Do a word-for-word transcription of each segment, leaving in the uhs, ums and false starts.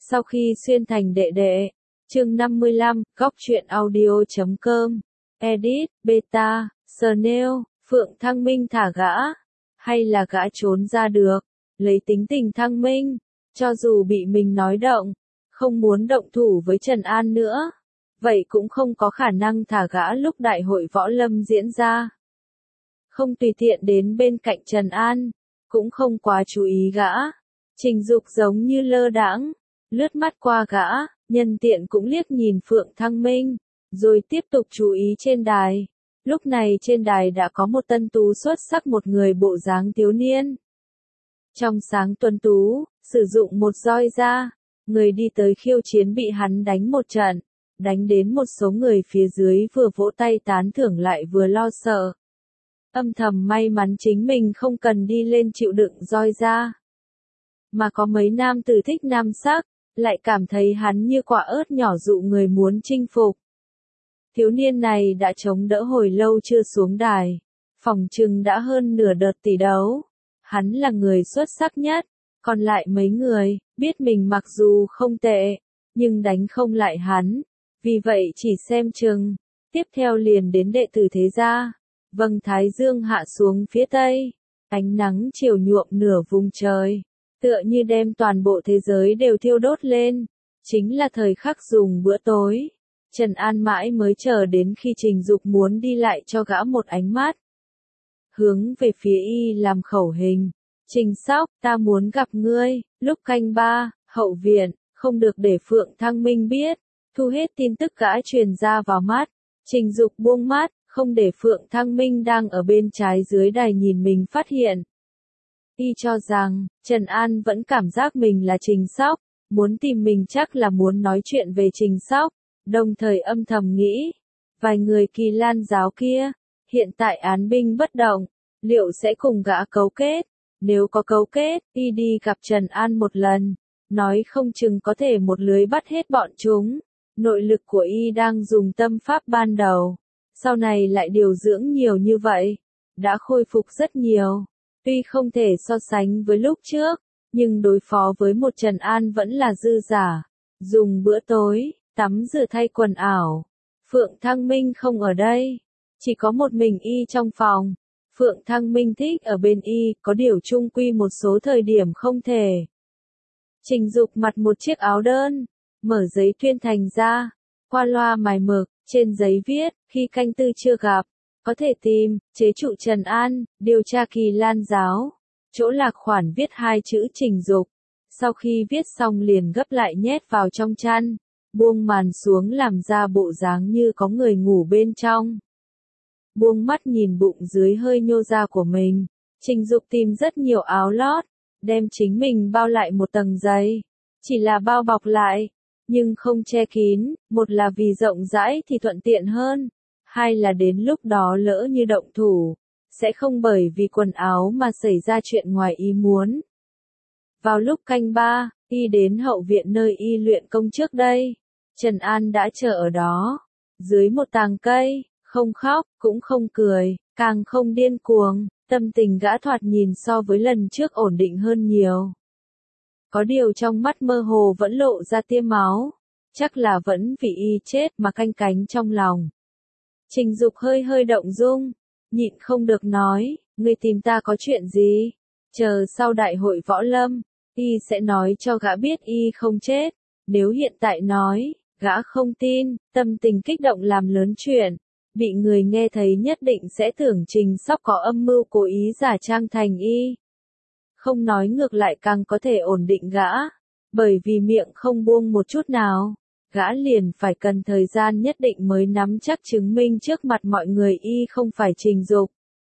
Sau khi xuyên thành đệ đệ, chương năm mươi lăm, góc truyện audio chấm com, edit, beta, Snail, Phượng Thăng Minh thả gã, hay là gã trốn ra được, lấy tính tình Thăng Minh, cho dù bị mình nói động, không muốn động thủ với Trần An nữa, vậy cũng không có khả năng thả gã lúc đại hội võ lâm diễn ra. Không tùy tiện đến bên cạnh Trần An, cũng không quá chú ý gã, Trình Dục giống như lơ đãng, lướt mắt qua gã, nhân tiện cũng liếc nhìn Phượng Thăng Minh, rồi tiếp tục chú ý trên đài. Lúc này trên đài đã có một tân tú xuất sắc, một người bộ dáng thiếu niên. Trong sáng tuấn tú, sử dụng một roi ra, người đi tới khiêu chiến bị hắn đánh một trận, đánh đến một số người phía dưới vừa vỗ tay tán thưởng lại vừa lo sợ. Âm thầm may mắn chính mình không cần đi lên chịu đựng roi ra. Mà có mấy nam tử thích nam sắc, lại cảm thấy hắn như quả ớt nhỏ dụ người muốn chinh phục. Thiếu niên này đã chống đỡ hồi lâu chưa xuống đài, phỏng chừng đã hơn nửa đợt tỷ đấu. Hắn là người xuất sắc nhất, còn lại mấy người, biết mình mặc dù không tệ, nhưng đánh không lại hắn, vì vậy chỉ xem chừng. Tiếp theo liền đến đệ tử thế gia. Vầng thái dương hạ xuống phía tây, ánh nắng chiều nhuộm nửa vùng trời, tựa như đem toàn bộ thế giới đều thiêu đốt lên, chính là thời khắc dùng bữa tối. Trần An mãi mới chờ đến khi Trình Dục muốn đi lại cho gã một ánh mắt. Hướng về phía y làm khẩu hình, Trình Sóc, ta muốn gặp ngươi, lúc canh ba, hậu viện, không được để Phượng Thăng Minh biết, thu hết tin tức gã truyền ra vào mắt, Trình Dục buông mắt, không để Phượng Thăng Minh đang ở bên trái dưới đài nhìn mình phát hiện. Y cho rằng, Trần An vẫn cảm giác mình là Trình Sóc, muốn tìm mình chắc là muốn nói chuyện về Trình Sóc, đồng thời âm thầm nghĩ, vài người Kỳ Lan giáo kia, hiện tại án binh bất động, liệu sẽ cùng gã cấu kết, nếu có cấu kết, y đi gặp Trần An một lần, nói không chừng có thể một lưới bắt hết bọn chúng, nội lực của y đang dùng tâm pháp ban đầu. Sau này lại điều dưỡng nhiều như vậy, đã khôi phục rất nhiều. Tuy không thể so sánh với lúc trước, nhưng đối phó với một Trần An vẫn là dư giả. Dùng bữa tối, tắm rửa thay quần ảo. Phượng Thăng Minh không ở đây, chỉ có một mình y trong phòng. Phượng Thăng Minh thích ở bên y, có điều chung quy một số thời điểm không thể. Trình Dục mặc một chiếc áo đơn, mở giấy tuyên thành ra, qua loa mài mực. Trên giấy viết, khi canh tư chưa gặp, có thể tìm, chế trụ Trần An, điều tra Kỳ Lan giáo. Chỗ lạc khoản viết hai chữ Trình Dục. Sau khi viết xong liền gấp lại nhét vào trong chăn, buông màn xuống làm ra bộ dáng như có người ngủ bên trong. Buông mắt nhìn bụng dưới hơi nhô ra của mình, Trình Dục tìm rất nhiều áo lót, đem chính mình bao lại một tầng giấy. Chỉ là bao bọc lại, nhưng không che kín, một là vì rộng rãi thì thuận tiện hơn, hai là đến lúc đó lỡ như động thủ, sẽ không bởi vì quần áo mà xảy ra chuyện ngoài ý muốn. Vào lúc canh ba, y đến hậu viện nơi y luyện công trước đây, Trần An đã chờ ở đó, dưới một tàng cây, không khóc, cũng không cười, càng không điên cuồng, tâm tình gã thoạt nhìn so với lần trước ổn định hơn nhiều. Có điều trong mắt mơ hồ vẫn lộ ra tia máu, chắc là vẫn vì y chết mà canh cánh trong lòng. Trình Dục hơi hơi động dung, nhịn không được nói, ngươi tìm ta có chuyện gì? Chờ sau đại hội võ lâm, y sẽ nói cho gã biết y không chết, nếu hiện tại nói, gã không tin, tâm tình kích động làm lớn chuyện, bị người nghe thấy nhất định sẽ tưởng Trình Sóc có âm mưu cố ý giả trang thành y. Không nói ngược lại càng có thể ổn định gã, bởi vì miệng không buông một chút nào, gã liền phải cần thời gian nhất định mới nắm chắc chứng minh trước mặt mọi người y không phải Trình Dục.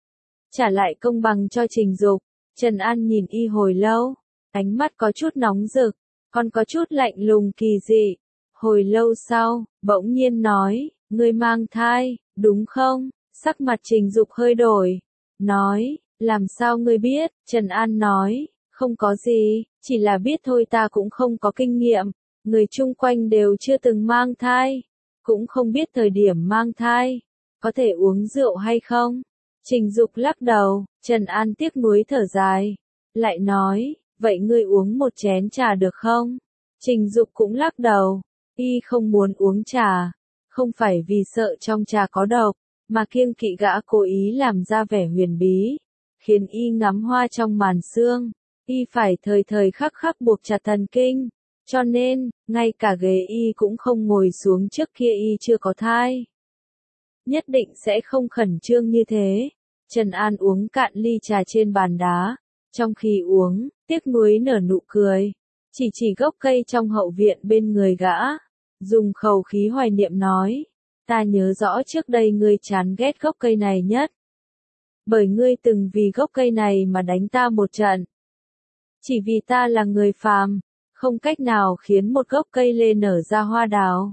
Trả lại công bằng cho Trình Dục, Trần An nhìn y hồi lâu, ánh mắt có chút nóng rực, còn có chút lạnh lùng kỳ dị. Hồi lâu sau, bỗng nhiên nói, ngươi mang thai, đúng không? Sắc mặt Trình Dục hơi đổi, nói, làm sao ngươi biết? Trần An nói, không có gì, chỉ là biết thôi, ta cũng không có kinh nghiệm, người chung quanh đều chưa từng mang thai, cũng không biết thời điểm mang thai, có thể uống rượu hay không? Trình Dục lắc đầu, Trần An tiếc nuối thở dài, lại nói, vậy ngươi uống một chén trà được không? Trình Dục cũng lắc đầu, y không muốn uống trà, không phải vì sợ trong trà có độc, mà kiêng kỵ gã cố ý làm ra vẻ huyền bí, khiến y ngắm hoa trong màn sương, y phải thời thời khắc khắc buộc chặt thần kinh, cho nên, ngay cả ghế y cũng không ngồi xuống trước kia y chưa có thai. Nhất định sẽ không khẩn trương như thế. Trần An uống cạn ly trà trên bàn đá, trong khi uống, tiếc nuối nở nụ cười, chỉ chỉ gốc cây trong hậu viện bên người gã, dùng khẩu khí hoài niệm nói, ta nhớ rõ trước đây ngươi chán ghét gốc cây này nhất. Bởi ngươi từng vì gốc cây này mà đánh ta một trận. Chỉ vì ta là người phàm, không cách nào khiến một gốc cây lê nở ra hoa đào.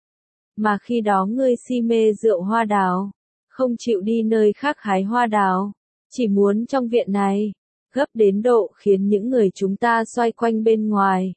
Mà khi đó ngươi si mê rượu hoa đào, không chịu đi nơi khác hái hoa đào, chỉ muốn trong viện này, gấp đến độ khiến những người chúng ta xoay quanh bên ngoài.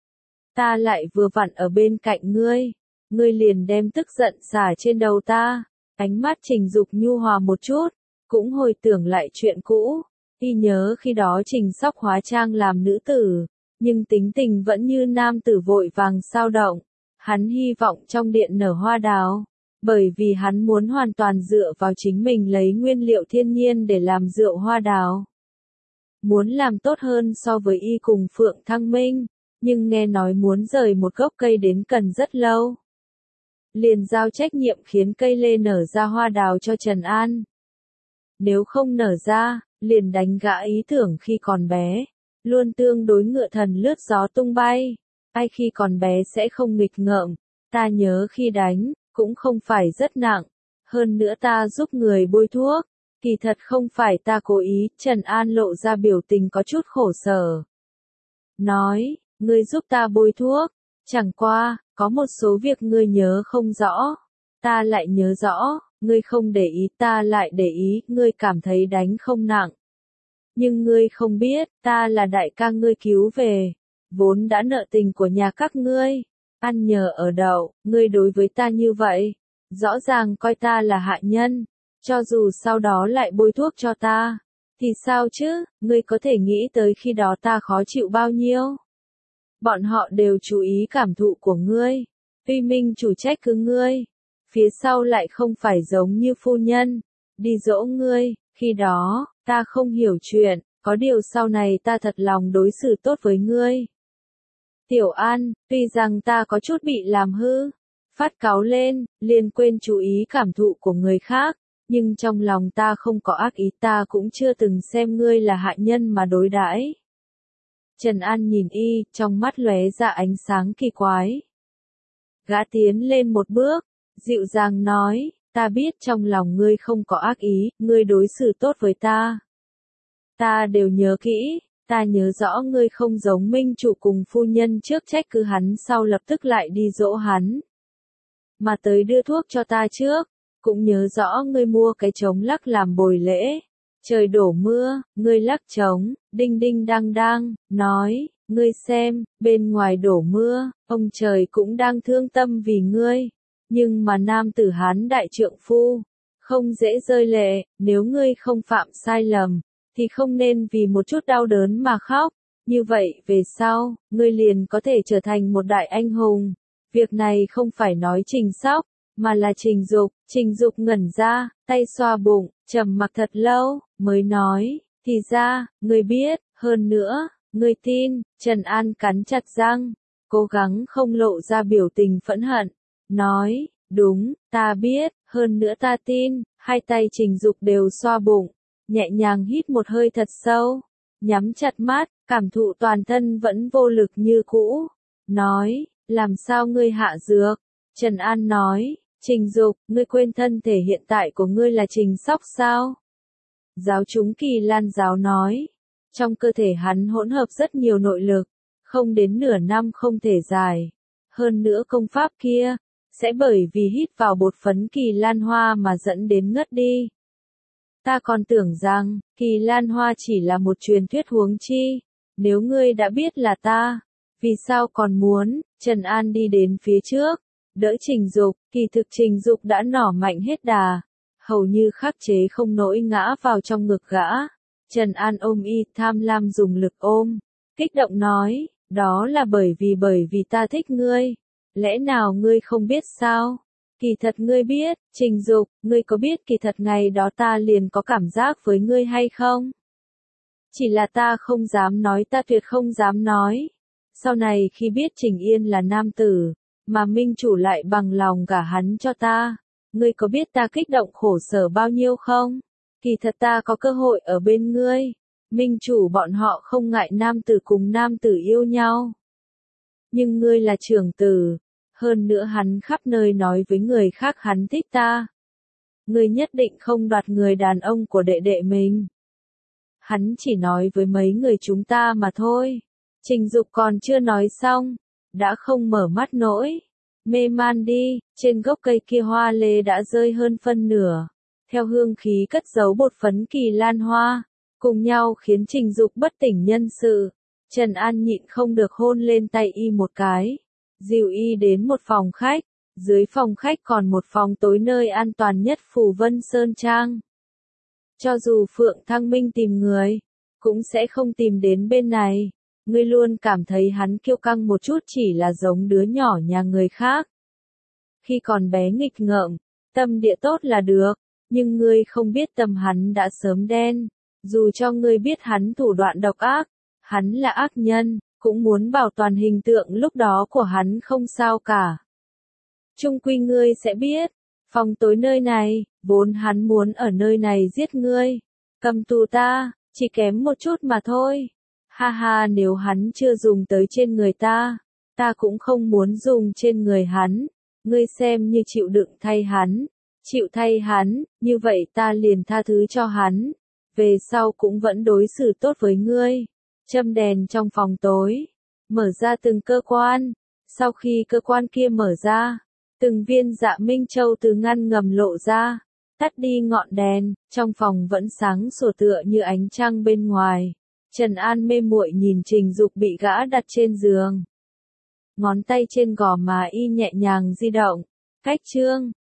Ta lại vừa vặn ở bên cạnh ngươi, ngươi liền đem tức giận xả trên đầu ta. Ánh mắt Trình Dục nhu hòa một chút, cũng hồi tưởng lại chuyện cũ, y nhớ khi đó Trình Sóc hóa trang làm nữ tử, nhưng tính tình vẫn như nam tử vội vàng sao động. Hắn hy vọng trong điện nở hoa đào, bởi vì hắn muốn hoàn toàn dựa vào chính mình lấy nguyên liệu thiên nhiên để làm rượu hoa đào. Muốn làm tốt hơn so với y cùng Phượng Thăng Minh, nhưng nghe nói muốn rời một gốc cây đến cần rất lâu. Liền giao trách nhiệm khiến cây lê nở ra hoa đào cho Trần An. Nếu không nở ra, liền đánh gã ý tưởng khi còn bé, luôn tương đối ngựa thần lướt gió tung bay. Ai khi còn bé sẽ không nghịch ngợm, ta nhớ khi đánh, cũng không phải rất nặng, hơn nữa ta giúp người bôi thuốc, kỳ thật không phải ta cố ý, Trần An lộ ra biểu tình có chút khổ sở. Nói, ngươi giúp ta bôi thuốc, chẳng qua, có một số việc ngươi nhớ không rõ, ta lại nhớ rõ, ngươi không để ý ta lại để ý, ngươi cảm thấy đánh không nặng. Nhưng ngươi không biết, ta là đại ca ngươi cứu về. Vốn đã nợ tình của nhà các ngươi, ăn nhờ ở đậu, ngươi đối với ta như vậy, rõ ràng coi ta là hạ nhân, cho dù sau đó lại bôi thuốc cho ta, thì sao chứ, ngươi có thể nghĩ tới khi đó ta khó chịu bao nhiêu. Bọn họ đều chú ý cảm thụ của ngươi, tuy minh chủ trách cứ ngươi, phía sau lại không phải giống như phu nhân, đi dỗ ngươi, khi đó, ta không hiểu chuyện, có điều sau này ta thật lòng đối xử tốt với ngươi. Tiểu An, tuy rằng ta có chút bị làm hư, phát cáu lên, liền quên chú ý cảm thụ của người khác, nhưng trong lòng ta không có ác ý, ta cũng chưa từng xem ngươi là hạ nhân mà đối đãi. Trần An nhìn y, trong mắt lóe ra ánh sáng kỳ quái. Gã tiến lên một bước, dịu dàng nói, ta biết trong lòng ngươi không có ác ý, ngươi đối xử tốt với ta. Ta đều nhớ kỹ. Ta nhớ rõ ngươi không giống minh chủ cùng phu nhân trước trách cứ hắn sau lập tức lại đi dỗ hắn. Mà tới đưa thuốc cho ta trước, cũng nhớ rõ ngươi mua cái trống lắc làm bồi lễ. Trời đổ mưa, ngươi lắc trống, đinh đinh đang đang, nói, ngươi xem, bên ngoài đổ mưa, ông trời cũng đang thương tâm vì ngươi. Nhưng mà nam tử Hán đại trượng phu, không dễ rơi lệ, nếu ngươi không phạm sai lầm, thì không nên vì một chút đau đớn mà khóc, như vậy về sau, ngươi liền có thể trở thành một đại anh hùng. Việc này không phải nói Trình Sóc, mà là Trình Dục. Trình Dục ngẩn ra, tay xoa bụng, trầm mặc thật lâu, mới nói, thì ra, ngươi biết, hơn nữa, ngươi tin. Trần An cắn chặt răng, cố gắng không lộ ra biểu tình phẫn hận, nói, đúng, ta biết, hơn nữa ta tin. Hai tay Trình Dục đều xoa bụng, nhẹ nhàng hít một hơi thật sâu, nhắm chặt mắt, cảm thụ toàn thân vẫn vô lực như cũ. Nói, làm sao ngươi hạ dược? Trần An nói, Trình Dục, ngươi quên thân thể hiện tại của ngươi là Trình Sóc sao? Giáo chúng Kỳ Lan giáo nói, trong cơ thể hắn hỗn hợp rất nhiều nội lực, không đến nửa năm không thể giải. Hơn nữa công pháp kia, sẽ bởi vì hít vào bột phấn Kỳ Lan Hoa mà dẫn đến ngất đi. Ta còn tưởng rằng, Kỳ Lan Hoa chỉ là một truyền thuyết huống chi, nếu ngươi đã biết là ta, vì sao còn muốn? Trần An đi đến phía trước, đỡ Trình Dục, kỳ thực Trình Dục đã nỏ mạnh hết đà, hầu như khắc chế không nổi ngã vào trong ngực gã. Trần An ôm y, tham lam dùng lực ôm, kích động nói, Đó là bởi vì bởi vì ta thích ngươi. Lẽ nào ngươi không biết sao? Kỳ thật ngươi biết, Trình Dục, ngươi có biết kỳ thật ngày đó ta liền có cảm giác với ngươi hay không? Chỉ là ta không dám nói, ta tuyệt không dám nói. Sau này khi biết Trình Yên là nam tử, mà minh chủ lại bằng lòng gả hắn cho ta, ngươi có biết ta kích động khổ sở bao nhiêu không? Kỳ thật ta có cơ hội ở bên ngươi. Minh chủ bọn họ không ngại nam tử cùng nam tử yêu nhau. Nhưng ngươi là trưởng tử, hơn nữa hắn khắp nơi nói với người khác hắn thích ta. Ngươi nhất định không đoạt người đàn ông của đệ đệ mình. Hắn chỉ nói với mấy người chúng ta mà thôi. Trình Dục còn chưa nói xong, đã không mở mắt nổi. Mê man đi, trên gốc cây kia hoa lê đã rơi hơn phân nửa. Theo hương khí cất giấu bột phấn kỳ lan hoa, cùng nhau khiến Trình Dục bất tỉnh nhân sự. Trần An nhịn không được hôn lên tay y một cái, dìu y đến một phòng khách, dưới phòng khách còn một phòng tối nơi an toàn nhất Phù Vân Sơn Trang. Cho dù Phượng Thăng Minh tìm người, cũng sẽ không tìm đến bên này. Ngươi luôn cảm thấy hắn kiêu căng một chút chỉ là giống đứa nhỏ nhà người khác. Khi còn bé nghịch ngợm, tâm địa tốt là được, nhưng ngươi không biết tâm hắn đã sớm đen. Dù cho ngươi biết hắn thủ đoạn độc ác, hắn là ác nhân, cũng muốn bảo toàn hình tượng lúc đó của hắn không sao cả. Chung quy ngươi sẽ biết, phòng tối nơi này, vốn hắn muốn ở nơi này giết ngươi, cầm tù ta, chỉ kém một chút mà thôi. Ha ha, nếu hắn chưa dùng tới trên người ta, ta cũng không muốn dùng trên người hắn. Ngươi xem như chịu đựng thay hắn, chịu thay hắn, như vậy ta liền tha thứ cho hắn. Về sau cũng vẫn đối xử tốt với ngươi. Châm đèn trong phòng tối, mở ra từng cơ quan. Sau khi cơ quan kia mở ra, từng viên dạ minh châu từ ngăn ngầm lộ ra, tắt đi ngọn đèn, trong phòng vẫn sáng sủa tựa như ánh trăng bên ngoài. Trần An mê muội nhìn Trình Dục bị gã đặt trên giường. Ngón tay trên gò má y nhẹ nhàng di động, cách chương.